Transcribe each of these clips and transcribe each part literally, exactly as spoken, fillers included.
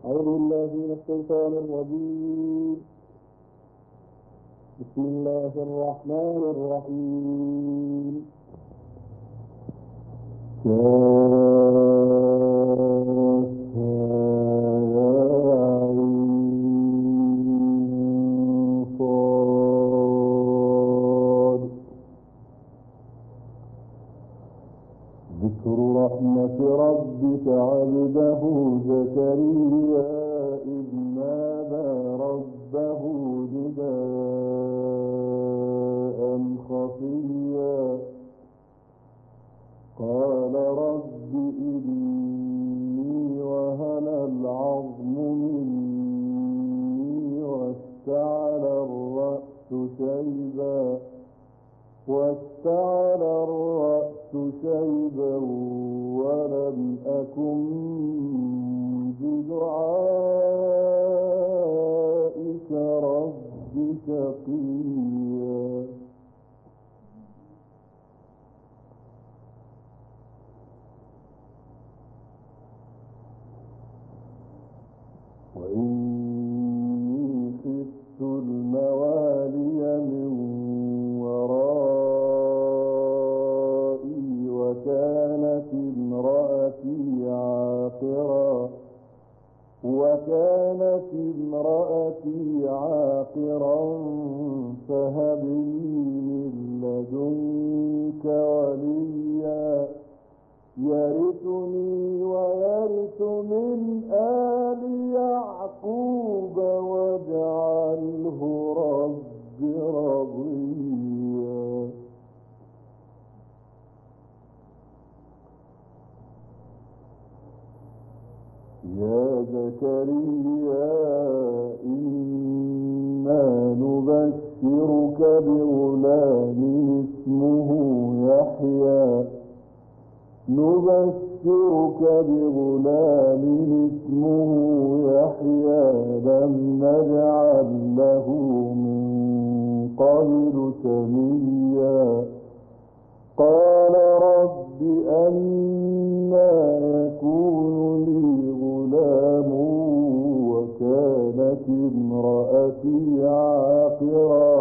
أعوذ بالله من الشيطان الرجيم. بسم الله الرحمن الرحيم. ذكر رحمة ربك عبده زكريا إذ نادى ربه نداء خفيا قال رب إني وهن العظم مني واشتعل الرأس شيبا واشتعل الرأس شيبا ولم أكن بدعائك رب شقيا. وإني خفت الموالي من ورائي وكانت امرأتي عاقرا وكانت امرأتي عاقرا فهب لي من لدنك وليا يرثني ويرث من آل يعقوب واجعله رب رضيا. يا زكريا إنا نبشرك بغلام اسمه يحيى نبشرك بغلام اسمه يحيى لم نجعل له من قبل سميا قال رب أنى يكون لي غلام وكانت امرأتي عاقرا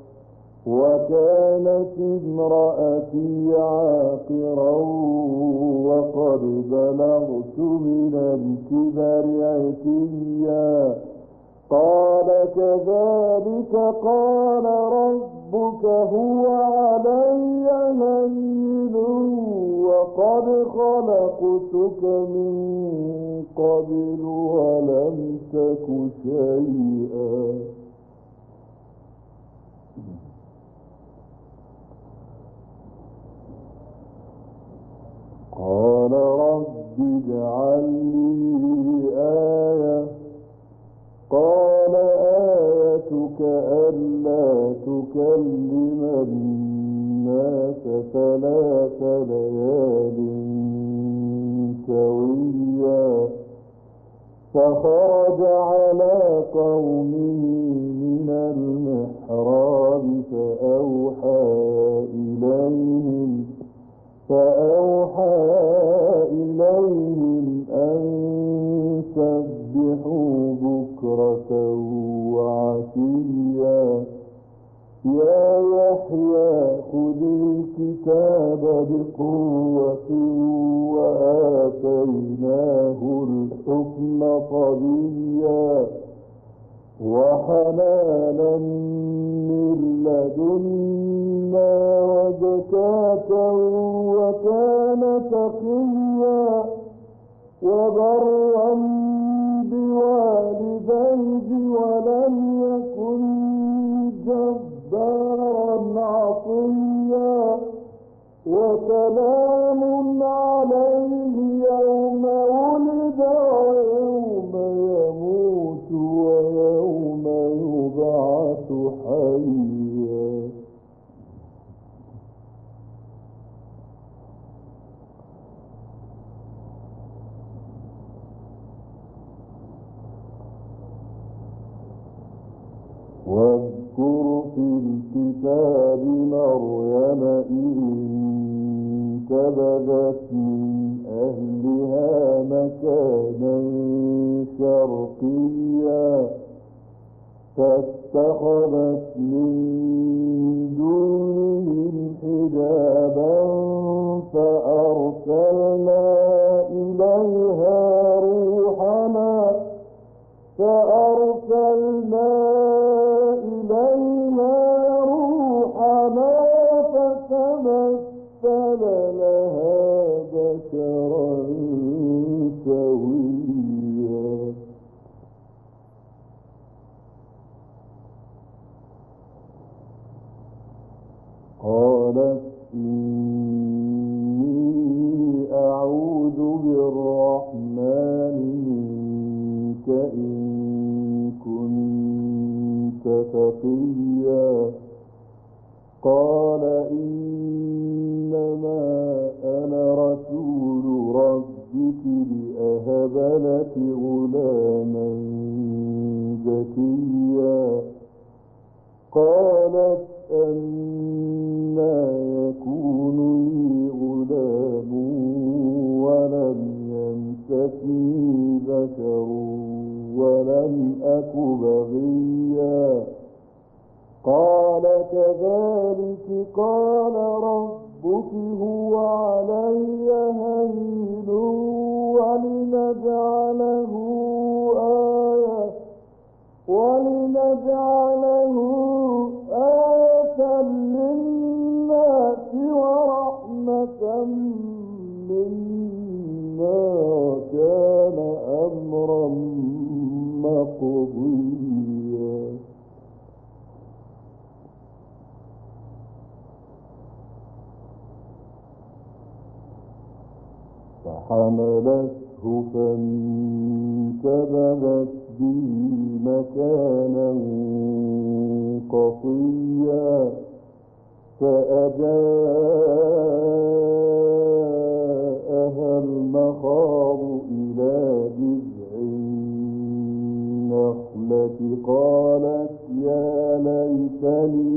وكانت امرأتي عاقرا وقد بلغت من الكبر عتيا قال كذلك قال ربك هو علي هين وقد خلقتك من قبل ولم تك شيئا. قال رب اجعل لي آية قال آيتك ألا تكلم الناس ثلاث ليال سويا فخرج على قومه من المحراب فأوحى إليهم فأوحى إليهم أن سبحوا بكرة وعشيا يا يحيى خذ الكتاب بقوة وآتيناه الحكم صبيا وحنانا من لدنا وزكاة وكان تقيا وبرا بوالديه ولم يكن جبارا عصيا وسلام عليه يوم ولد ويوم يموت ويوم يبعث حيا. واذكر في الكتاب مريم إذ انتبذت من أهلها مكانا شرقيا فاتخذت من دونهم حجابا فأرسلنا إليها روحنا فأرسلنا إليها روحنا فتمثل لها بشرا سويا قالت إني أعوذ بالرحمن منك إن كنت تقيا قال إنما أنا رسول ربك لأهب لك غلاما زكيا قالت أنى يكون لي غلام ولم يمسسني بشر ولم أك بغيا قال كذلك قال ربك هو علي هين ولنجعله آية ولنجعله آية للناس ورحمة منا وكان أمرا مقضيا فحملته فانتبذت به مكانا قصيا فأجاءها المخاض إلى جذع النخلة قالت يا ليتني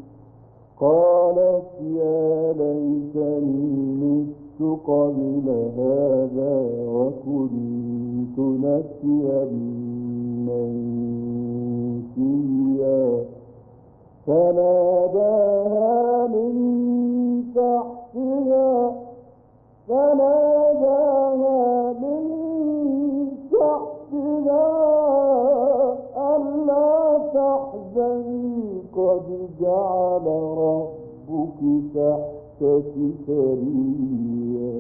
قالت يا ليتني مت قبل هذا وكنت نسيا منسيا فناداها من تحتها فناداها من تحتها ألا تحزني قد جعل ربك تحتك سريا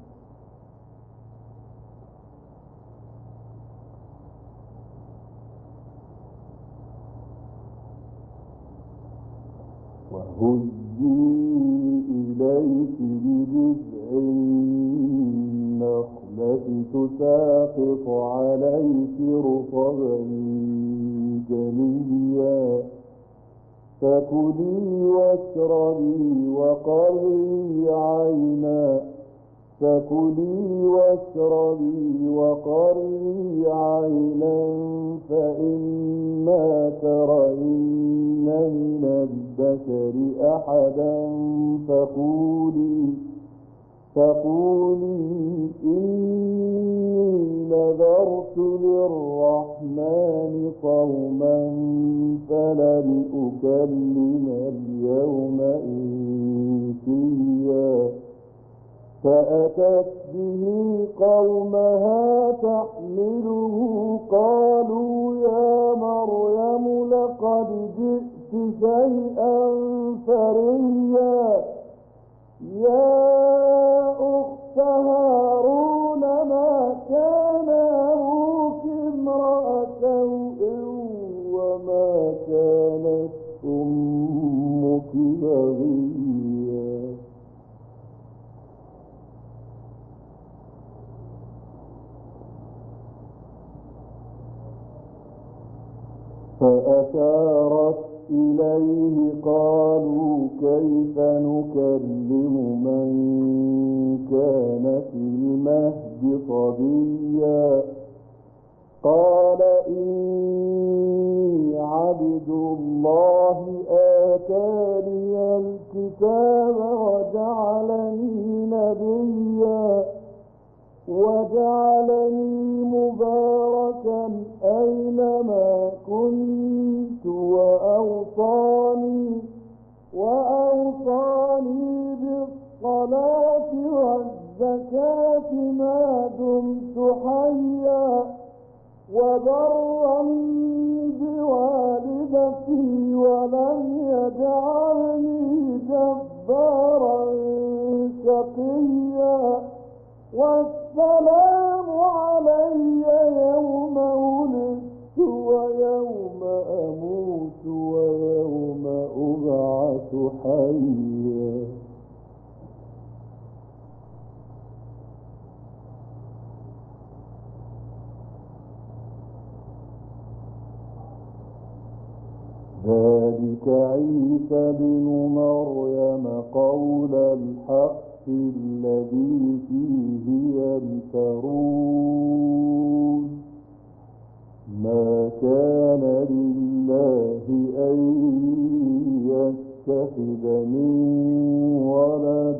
وهزي إليك بجذع النخلة تساقط عليك رطبا جنيا فكلي واشربي وقري عينا فكلي واشربي وقري عينا فإما ترين من البشر أحدا فقولي فقولي إني نذرت للرحمن صوما فلن أكلم اليوم إنسيا فأتت به قومها تحمله قالوا يا مريم لقد جئت شيئا فريا يا أخت هارون ما كان أبوك امرأ سوء وما كانت أمك بغيا فأشارت إليه قالوا كيف نكلم من كان في المهد صبيا قال إني عبد الله آتاني الكتاب وجعلني نبيا وجعلني مباركا أينما كنت وأوصاني وأوصاني بالصلاة والزكاة ما دمت حيا وبرا بوالدتي ولم يجعلني جبارا شقيا والسلام علي يوم ولدت ويوم أموت ويوم أبعث حيا. ذلك عيسى بن مريم قول الحق الذي فيه يمترون ما كان لله أن يتخذ من ولد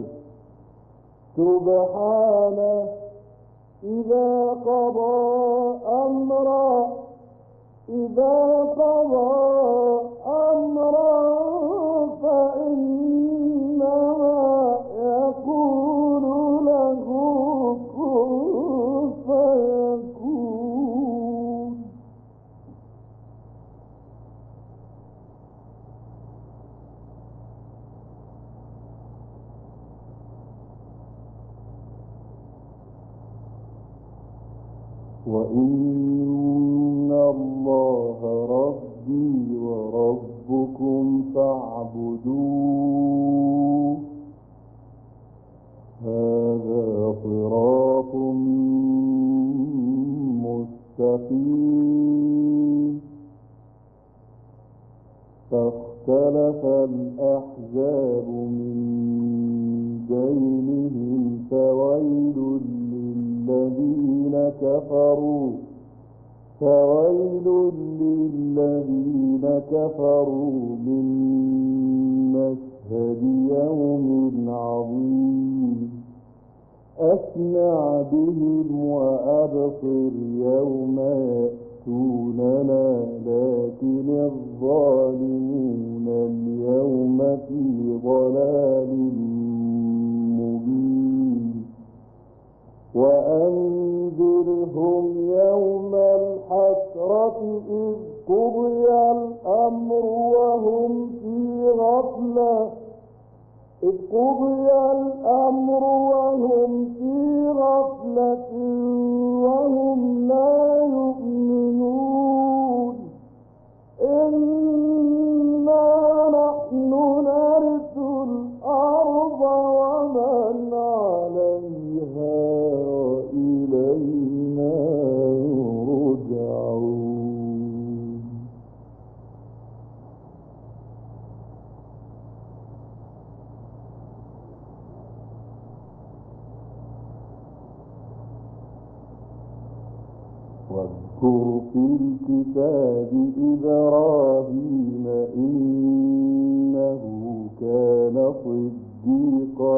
سبحانه إذا قضى أمرا إذا قضى أمرا فإنما يقول له كن فيكون. وإن الله ربي وربكم فاعبدوه هذا صراط مستقيم. فاختلف الأحزاب من بينهم فويل للذين كفروا فويل للذين كفروا من مشهد يوم عظيم. أسمع بهم وأبصر يوم يأتوننا لكن الظالمون اليوم في ضلال مبين. وأنذرهم يوم الحسرة إذ قضي الأمر وهم في غفلة إذ قضي الأمر وهم في غفلة وهم لا يؤمنون. إنا نحن نرث الأرض ومن عليها وإلينا يرجعون. واذكر في الكتاب إبراهيم إنه كان صديقا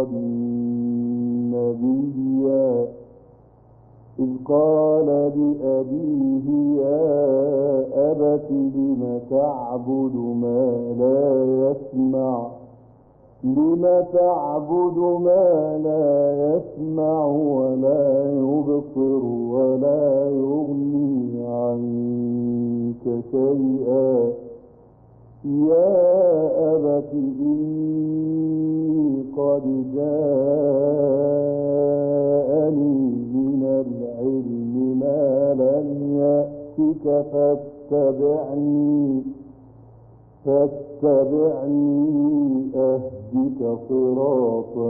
نبيا إذ قال لأبيه يا أبت لم تعبد ما لا يسمع لم تعبد ما لا يسمع ولا يبصر ولا يغني عنك شيئا يا أبت إني قد جاءني من العلم ما لم يأتك فاتبعني فاتبعني أهدك صراطا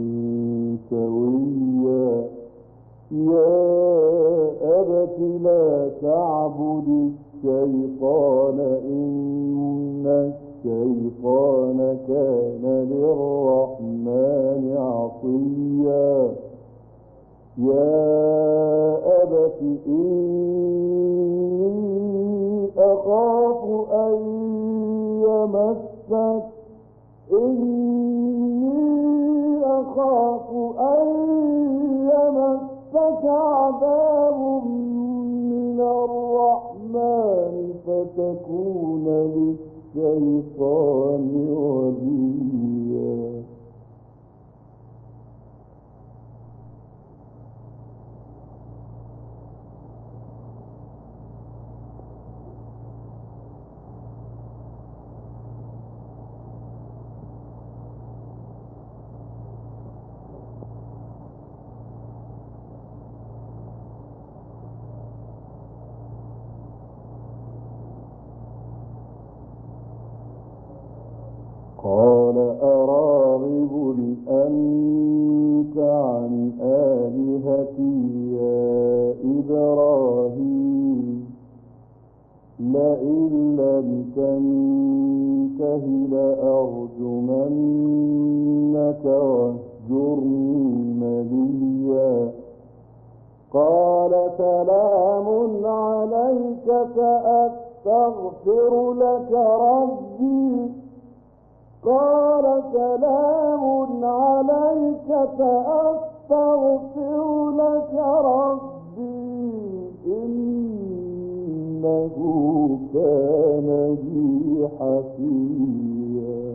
سويا. يا أبت لا تعبد الشيطان إن الشيطان كان للرحمن عصيا. يا أبت إني أخاف أن يمسك إني أخاف أن يمسك عذاب من الرحمن الرحمن فتكون للشيطان وليا. قال أراغب أنت عن آلهتي يا إبراهيم لئن لم تنته لأرجمنك واهجرني مليا. قال سلام عليك سأستغفر لك ربي قال سلام عليك سأستغفر لك ربي إنه كان بي حفيا.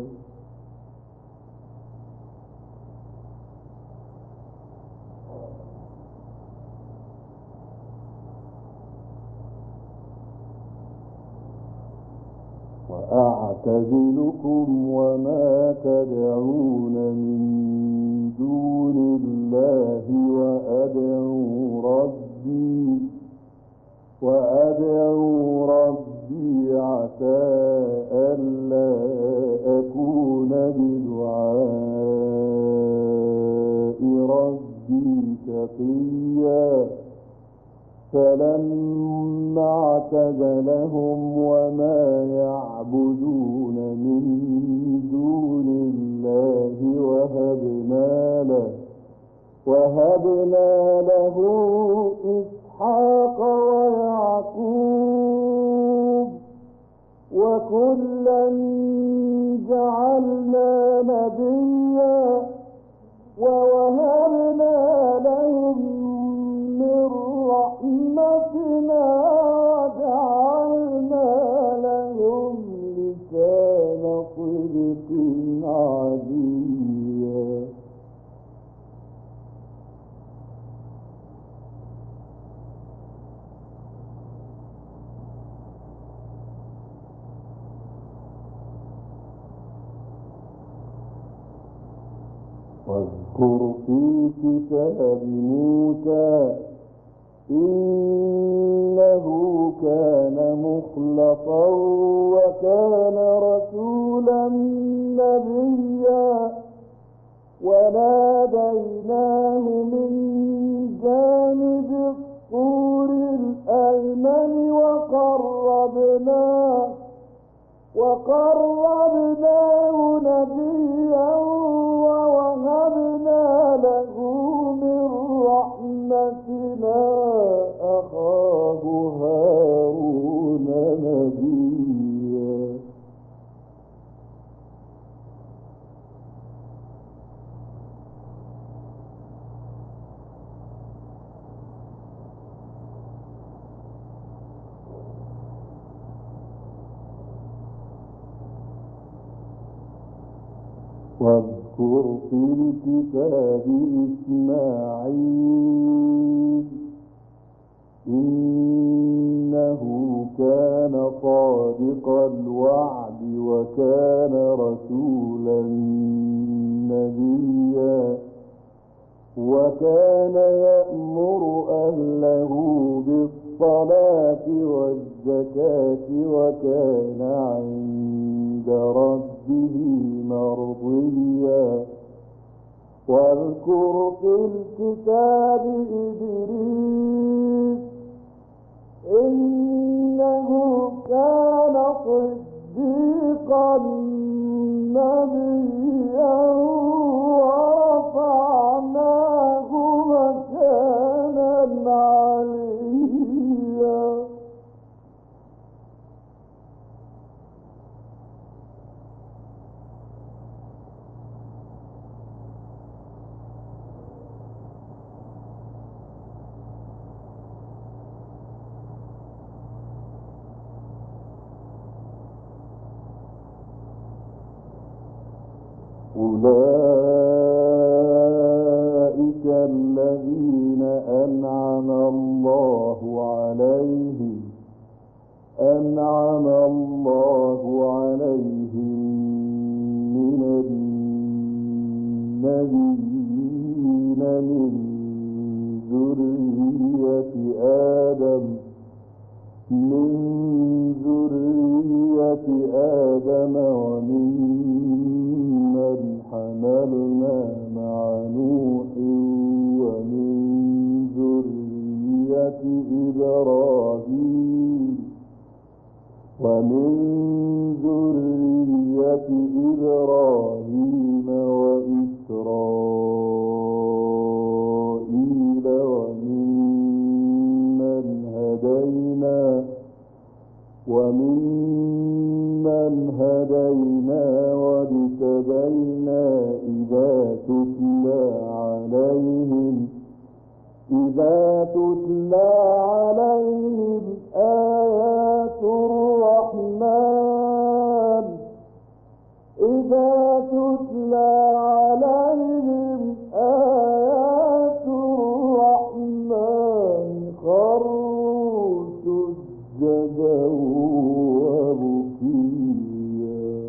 وأعتزلكم وما تدعون من دون الله وأدعو ربي وأدعو ربي عسى ألا أكون بدعاء ربي شقيا. فلما اعتزلهم وما يعبدون من دون الله وهبنا له وهبنا له إسحاق ويعقوب وكلا جعلنا نبيا ووهبنا لهم من رحمتنا وجعلنا لهم لسان صدق عليا. واذكر في كتاب موسى إنه كان مخلصا وكان رسولا نبيا. وناديناه من جانب الطور الأيمن وقربناه وقربناه نبيا ووهبنا له من رحمتنا أخاه هارون نبيا. واذكر في الكتاب إسماعيل إنه كان صادق الوعد وكان رسولا نبيا. وكان يأمر أهله بالصلاة والزكاة وكان عند ربه مرضيا. واذكر في الكتاب إدريس إنه كان صديقا نبيا ورفعناه مكانا عليا. أولئك الذين أنعم الله عليهم أنعم الله عليهم من النبيين من ذرية آدم من ذرية آدم وممن حملنا مع نوح ومن ذرية إبراهيم ومن ذرية إبراهيم وإسرائيل وممن هدينا وممن هدينا واجتبينا إذا تتلى عليهم إذا تتلى عليهم آيات الرحمن إذا تتلى عليهم آيات الرحمن خروا سجدا وبكيا.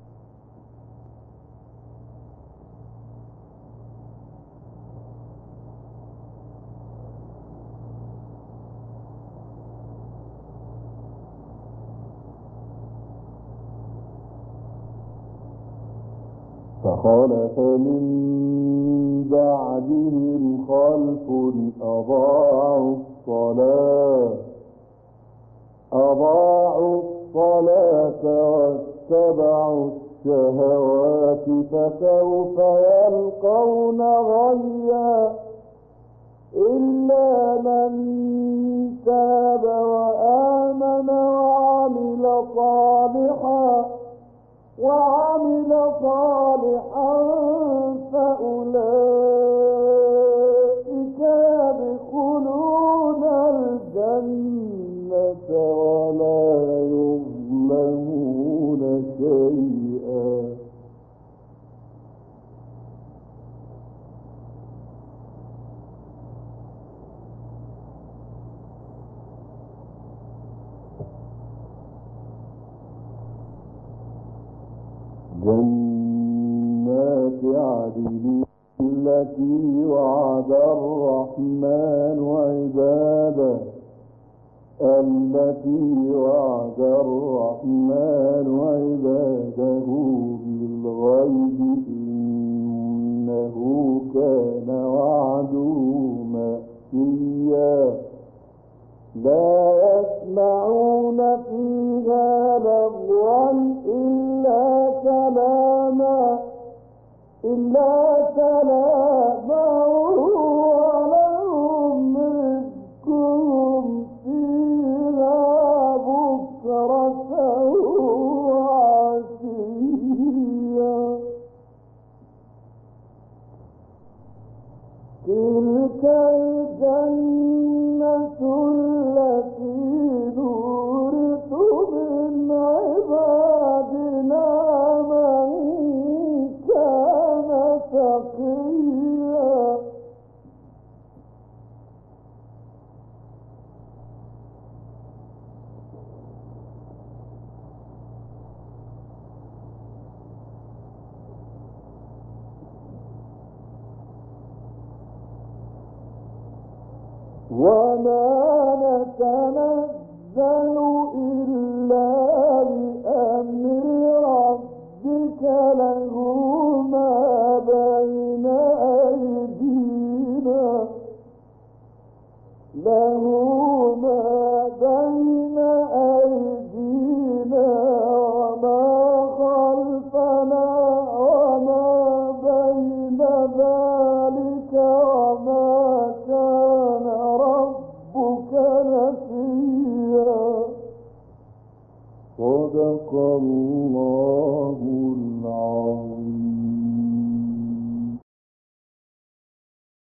فخلف من بعدهم خلف أضاعوا الصلاة أضاعوا الصلاة واتبعوا الشهوات فسوف يلقون غيا إلا من تاب وآمن وعمل صالحا وعمل صالحا فأولئك يدخلون الجنة ولا يظلمون شيئا. جنات عدن التي وعد الرحمن عباده التي وعد الرحمن عباده بالغيب إنه كان وعده مأتيا. لا يسمعون فيها لغوا إلا سلاما إلا سلاما ولهم رزقهم فيها بكرة وعشيا. تلك الجنة التي نورث من عبادنا من كان تقيا. وما نتنزل إلا بأمر ربك له ما بين أيدينا له ما بين